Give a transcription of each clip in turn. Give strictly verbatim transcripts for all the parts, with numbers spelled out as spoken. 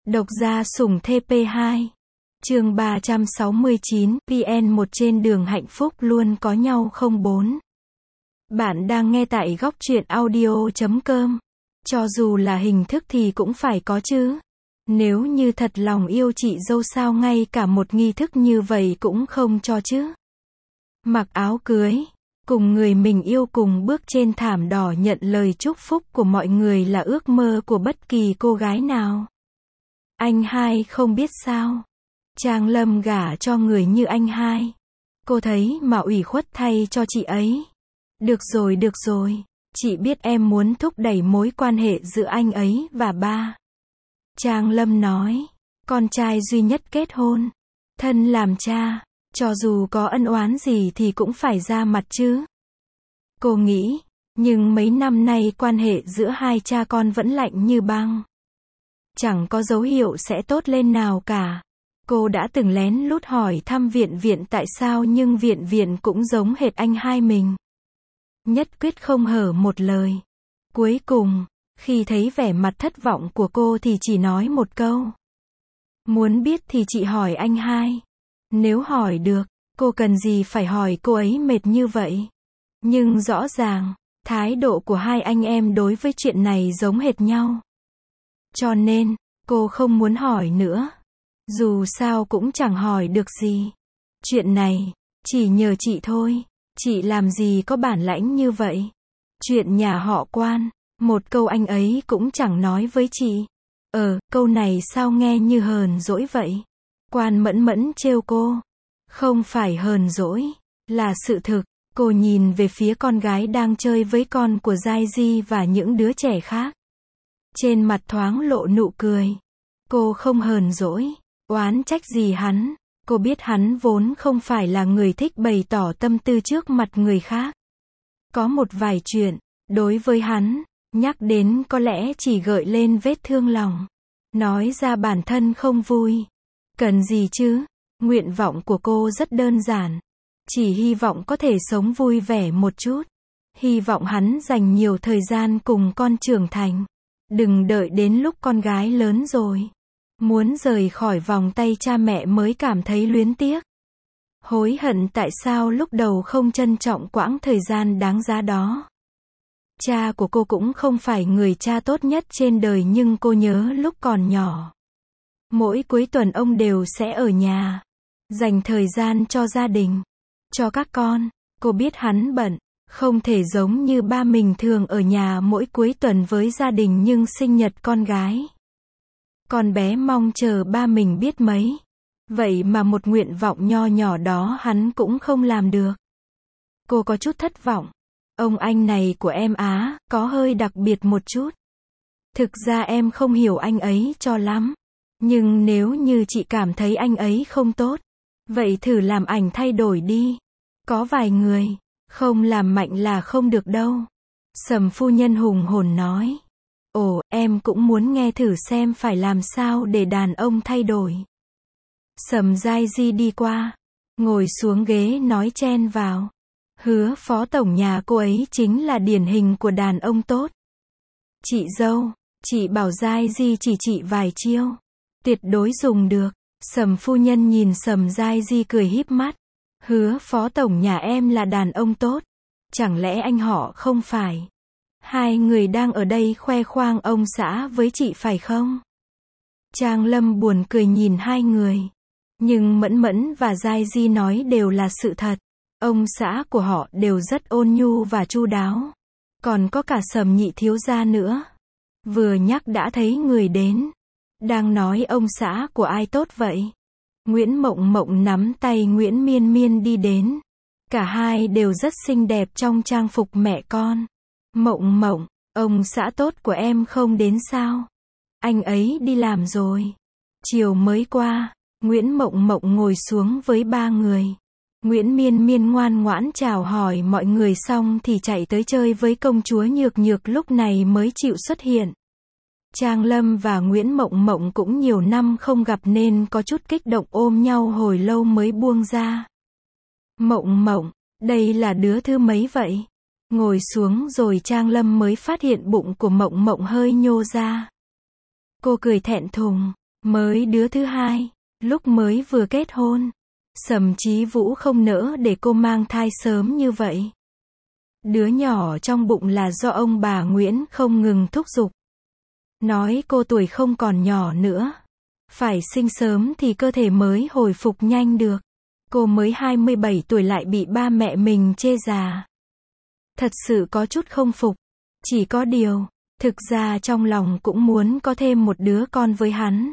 Độc gia sủng T P hai. Chương ba trăm sáu mươi chín, P N một trên đường hạnh phúc luôn có nhau không bốn. Bạn đang nghe tại góc truyện audio chấm com. Cho dù là hình thức thì cũng phải có chứ. Nếu như thật lòng yêu chị dâu sao ngay cả một nghi thức như vậy cũng không cho chứ. Mặc áo cưới, cùng người mình yêu cùng bước trên thảm đỏ nhận lời chúc phúc của mọi người là ước mơ của bất kỳ cô gái nào. Anh hai không biết sao. Trang Lâm gả cho người như anh hai. Cô thấy mà ủy khuất thay cho chị ấy. Được rồi được rồi, chị biết em muốn thúc đẩy mối quan hệ giữa anh ấy và ba. Trang Lâm nói, con trai duy nhất kết hôn. Thân làm cha, cho dù có ân oán gì thì cũng phải ra mặt chứ. Cô nghĩ, nhưng mấy năm nay quan hệ giữa hai cha con vẫn lạnh như băng. Chẳng có dấu hiệu sẽ tốt lên nào cả. Cô đã từng lén lút hỏi thăm Viện Viện tại sao nhưng Viện Viện cũng giống hệt anh hai mình. Nhất quyết không hở một lời. Cuối cùng, khi thấy vẻ mặt thất vọng của cô thì chỉ nói một câu. Muốn biết thì chị hỏi anh hai. Nếu hỏi được, cô cần gì phải hỏi cô ấy mệt như vậy. Nhưng rõ ràng, thái độ của hai anh em đối với chuyện này giống hệt nhau. Cho nên, cô không muốn hỏi nữa. Dù sao cũng chẳng hỏi được gì. Chuyện này, chỉ nhờ chị thôi. Chị làm gì có bản lãnh như vậy. Chuyện nhà họ Quan, một câu anh ấy cũng chẳng nói với chị. Ờ, câu này sao nghe như hờn dỗi vậy. Quan mẫn mẫn trêu cô. Không phải hờn dỗi, là sự thực. Cô nhìn về phía con gái đang chơi với con của Giai Di và những đứa trẻ khác. Trên mặt thoáng lộ nụ cười. Cô không hờn dỗi, oán trách gì hắn. Cô biết hắn vốn không phải là người thích bày tỏ tâm tư trước mặt người khác. Có một vài chuyện, đối với hắn, nhắc đến có lẽ chỉ gợi lên vết thương lòng. Nói ra bản thân không vui. Cần gì chứ? Nguyện vọng của cô rất đơn giản. Chỉ hy vọng có thể sống vui vẻ một chút. Hy vọng hắn dành nhiều thời gian cùng con trưởng thành. Đừng đợi đến lúc con gái lớn rồi. Muốn rời khỏi vòng tay cha mẹ mới cảm thấy luyến tiếc. Hối hận tại sao lúc đầu không trân trọng quãng thời gian đáng giá đó. Cha của cô cũng không phải người cha tốt nhất trên đời nhưng cô nhớ lúc còn nhỏ. Mỗi cuối tuần ông đều sẽ ở nhà. Dành thời gian cho gia đình. Cho các con. Cô biết hắn bận. Không thể giống như ba mình thường ở nhà mỗi cuối tuần với gia đình nhưng sinh nhật con gái. Con bé mong chờ ba mình biết mấy. Vậy mà một nguyện vọng nho nhỏ đó hắn cũng không làm được. Cô có chút thất vọng. Ông anh này của em á, có hơi đặc biệt một chút. Thực ra em không hiểu anh ấy cho lắm. Nhưng nếu như chị cảm thấy anh ấy không tốt, vậy thử làm ảnh thay đổi đi. Có vài người, không làm mạnh là không được đâu. Sầm phu nhân hùng hồn nói. Ồ, em cũng muốn nghe thử xem phải làm sao để đàn ông thay đổi. Sầm Giai Di đi qua, ngồi xuống ghế nói chen vào. Hứa phó tổng nhà cô ấy chính là điển hình của đàn ông tốt. Chị dâu, chị bảo Giai Di chỉ chị vài chiêu. Tuyệt đối dùng được. Sầm phu nhân nhìn Sầm Giai Di cười híp mắt. Hứa phó tổng nhà em là đàn ông tốt. Chẳng lẽ anh họ không phải? Hai người đang ở đây khoe khoang ông xã với chị phải không? Trang Lâm buồn cười nhìn hai người. Nhưng Mẫn Mẫn và Giai Di nói đều là sự thật. Ông xã của họ đều rất ôn nhu và chu đáo. Còn có cả Sầm nhị thiếu gia nữa. Vừa nhắc đã thấy người đến. Đang nói ông xã của ai tốt vậy? Nguyễn Mộng Mộng nắm tay Nguyễn Miên Miên đi đến. Cả hai đều rất xinh đẹp trong trang phục mẹ con. Mộng Mộng, ông xã tốt của em không đến sao? Anh ấy đi làm rồi. Chiều mới qua, Nguyễn Mộng Mộng ngồi xuống với ba người. Nguyễn Miên Miên ngoan ngoãn chào hỏi mọi người xong thì chạy tới chơi với công chúa Nhược Nhược lúc này mới chịu xuất hiện. Trang Lâm và Nguyễn Mộng Mộng cũng nhiều năm không gặp nên có chút kích động ôm nhau hồi lâu mới buông ra. Mộng Mộng, đây là đứa thứ mấy vậy? Ngồi xuống rồi Trang Lâm mới phát hiện bụng của Mộng Mộng hơi nhô ra. Cô cười thẹn thùng. Mới đứa thứ hai, lúc mới vừa kết hôn, Sầm Chí Vũ không nỡ để cô mang thai sớm như vậy. Đứa nhỏ trong bụng là do ông bà Nguyễn không ngừng thúc giục. Nói cô tuổi không còn nhỏ nữa. Phải sinh sớm thì cơ thể mới hồi phục nhanh được. Cô mới hai mươi bảy tuổi lại bị ba mẹ mình chê già. Thật sự có chút không phục. Chỉ có điều, thực ra trong lòng cũng muốn có thêm một đứa con với hắn.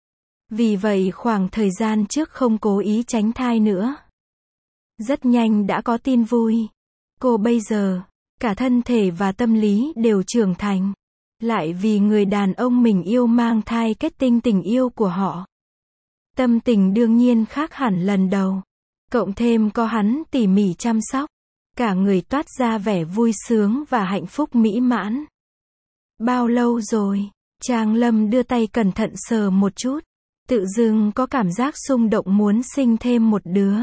Vì vậy khoảng thời gian trước không cố ý tránh thai nữa. Rất nhanh đã có tin vui. Cô bây giờ, cả thân thể và tâm lý đều trưởng thành. Lại vì người đàn ông mình yêu mang thai kết tinh tình yêu của họ. Tâm tình đương nhiên khác hẳn lần đầu. Cộng thêm có hắn tỉ mỉ chăm sóc. Cả người toát ra vẻ vui sướng và hạnh phúc mỹ mãn. Bao lâu rồi? Trang Lâm đưa tay cẩn thận sờ một chút. Tự dưng có cảm giác xung động muốn sinh thêm một đứa.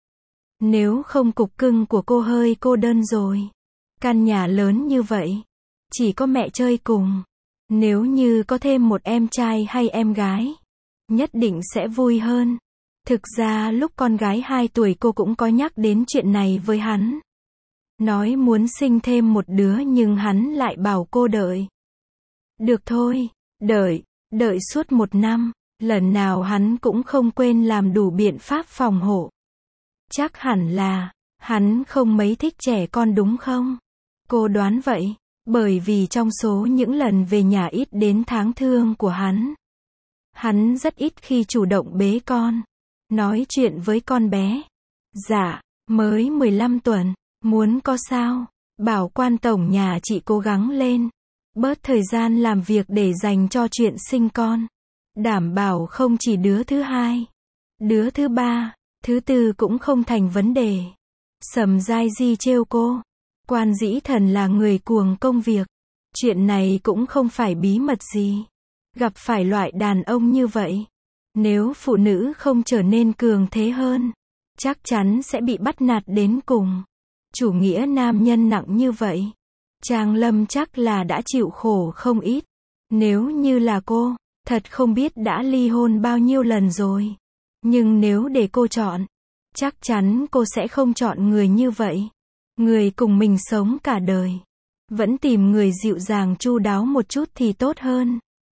Nếu không cục cưng của cô hơi cô đơn rồi. Căn nhà lớn như vậy. Chỉ có mẹ chơi cùng. Nếu như có thêm một em trai hay em gái. Nhất định sẽ vui hơn. Thực ra lúc con gái hai tuổi cô cũng có nhắc đến chuyện này với hắn. Nói muốn sinh thêm một đứa nhưng hắn lại bảo cô đợi. Được thôi, đợi, đợi suốt một năm. Lần nào hắn cũng không quên làm đủ biện pháp phòng hộ. Chắc hẳn là, hắn không mấy thích trẻ con đúng không? Cô đoán vậy, bởi vì trong số những lần về nhà ít đến tháng thương của hắn. Hắn rất ít khi chủ động bế con, nói chuyện với con bé. Dạ, mới mười lăm tuần, muốn có sao? Bảo quan tổng nhà chị cố gắng lên. Bớt thời gian làm việc để dành cho chuyện sinh con. Đảm bảo không chỉ đứa thứ hai, đứa thứ ba, thứ tư cũng không thành vấn đề. Sầm Giai Di trêu cô. Quan Dĩ Thần là người cuồng công việc. Chuyện này cũng không phải bí mật gì. Gặp phải loại đàn ông như vậy, nếu phụ nữ không trở nên cường thế hơn, chắc chắn sẽ bị bắt nạt đến cùng. Chủ nghĩa nam nhân nặng như vậy, Trang Lâm chắc là đã chịu khổ không ít. Nếu như là cô, thật không biết đã ly hôn bao nhiêu lần rồi. Nhưng nếu để cô chọn, chắc chắn cô sẽ không chọn người như vậy. Người cùng mình sống cả đời. Vẫn tìm người dịu dàng chu đáo một chút thì tốt hơn.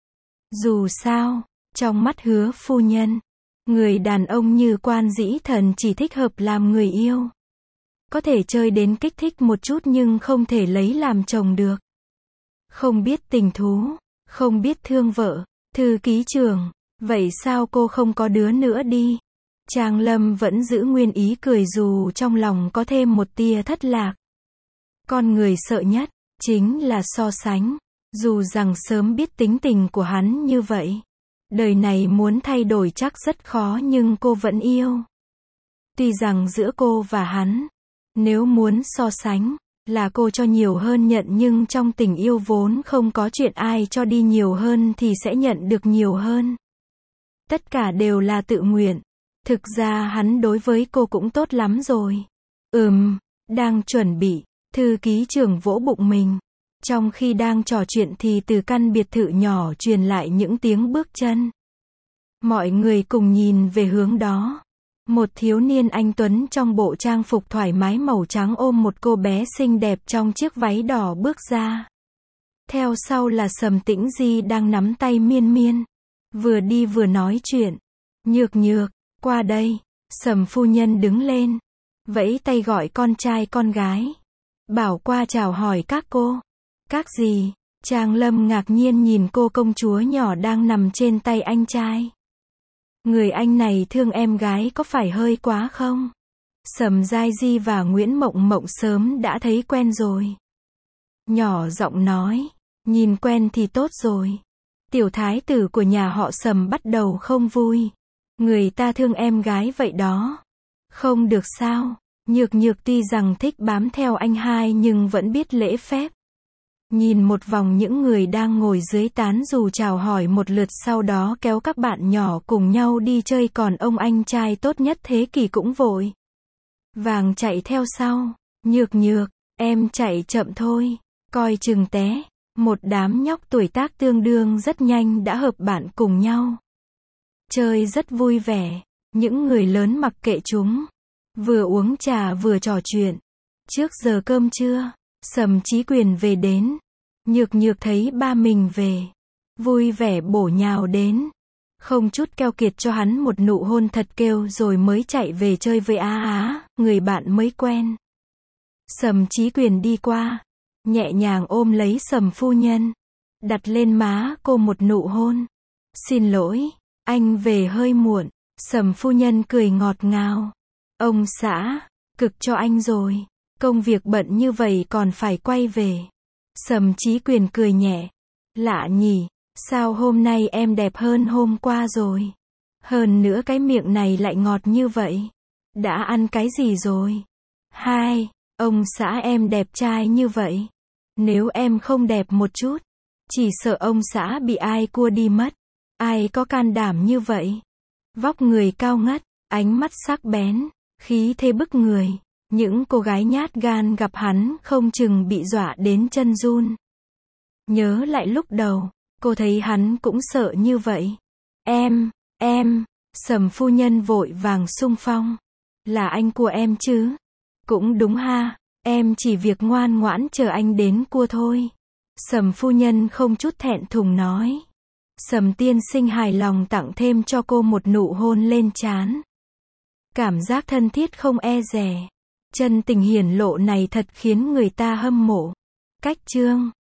Dù sao, trong mắt Hứa phu nhân, người đàn ông như Quan Dĩ Thần chỉ thích hợp làm người yêu. Có thể chơi đến kích thích một chút nhưng không thể lấy làm chồng được. Không biết tình thú, không biết thương vợ. Thư ký trưởng, vậy sao cô không có đứa nữa đi? Trang Lâm vẫn giữ nguyên ý cười dù trong lòng có thêm một tia thất lạc. Con người sợ nhất, chính là so sánh. Dù rằng sớm biết tính tình của hắn như vậy. Đời này muốn thay đổi chắc rất khó nhưng cô vẫn yêu. Tuy rằng giữa cô và hắn, nếu muốn so sánh, là cô cho nhiều hơn nhận nhưng trong tình yêu vốn không có chuyện ai cho đi nhiều hơn thì sẽ nhận được nhiều hơn. Tất cả đều là tự nguyện. Thực ra hắn đối với cô cũng tốt lắm rồi. Ừm, đang chuẩn bị, thư ký trưởng vỗ bụng mình. Trong khi đang trò chuyện thì từ căn biệt thự nhỏ truyền lại những tiếng bước chân. Mọi người cùng nhìn về hướng đó. Một thiếu niên anh tuấn trong bộ trang phục thoải mái màu trắng ôm một cô bé xinh đẹp trong chiếc váy đỏ bước ra. Theo sau là Sầm Tĩnh Di đang nắm tay Miên Miên. Vừa đi vừa nói chuyện. Nhược nhược, qua đây. Sầm phu nhân đứng lên. Vẫy tay gọi con trai con gái. Bảo qua chào hỏi các cô. Các gì? Trang Lâm ngạc nhiên nhìn cô công chúa nhỏ đang nằm trên tay anh trai. Người anh này thương em gái có phải hơi quá không? Sầm Giai Di và Nguyễn Mộng Mộng sớm đã thấy quen rồi. Nhỏ giọng nói, nhìn quen thì tốt rồi. Tiểu thái tử của nhà họ Sầm bắt đầu không vui. Người ta thương em gái vậy đó. Không được sao? Nhược nhược tuy rằng thích bám theo anh hai nhưng vẫn biết lễ phép. Nhìn một vòng những người đang ngồi dưới tán dù chào hỏi một lượt sau đó kéo các bạn nhỏ cùng nhau đi chơi còn ông anh trai tốt nhất thế kỷ cũng vội vàng chạy theo sau. Nhược nhược, em chạy chậm thôi, coi chừng té. Một đám nhóc tuổi tác tương đương rất nhanh đã hợp bạn cùng nhau. chơi rất vui vẻ. Những người lớn mặc kệ chúng. Vừa uống trà vừa trò chuyện. Trước giờ cơm trưa, Sầm Chí Quyền về đến. Nhược Nhược thấy ba mình về. Vui vẻ bổ nhào đến. Không chút keo kiệt cho hắn một nụ hôn thật kêu rồi mới chạy về chơi với Á Á, người bạn mới quen. Sầm Chí Quyền đi qua. Nhẹ nhàng ôm lấy Sầm phu nhân. Đặt lên má cô một nụ hôn. Xin lỗi, anh về hơi muộn. Sầm phu nhân cười ngọt ngào. Ông xã, cực cho anh rồi. Công việc bận như vậy còn phải quay về. Sầm Chí Quyền cười nhẹ. Lạ nhỉ, sao hôm nay em đẹp hơn hôm qua rồi. Hơn nữa cái miệng này lại ngọt như vậy. Đã ăn cái gì rồi? Hai, ông xã em đẹp trai như vậy. Nếu em không đẹp một chút, chỉ sợ ông xã bị ai cua đi mất. Ai có can đảm như vậy? Vóc người cao ngất, ánh mắt sắc bén, khí thế bức người. Những cô gái nhát gan gặp hắn không chừng bị dọa đến chân run. Nhớ lại lúc đầu, cô thấy hắn cũng sợ như vậy. Em, em, Sầm phu nhân vội vàng xung phong. Là anh cua em chứ? Cũng đúng ha, em chỉ việc ngoan ngoãn chờ anh đến cua thôi. Sầm phu nhân không chút thẹn thùng nói. Sầm tiên sinh hài lòng tặng thêm cho cô một nụ hôn lên trán. Cảm giác thân thiết không e dè. Chân tình hiển lộ này thật khiến người ta hâm mộ. Cách chương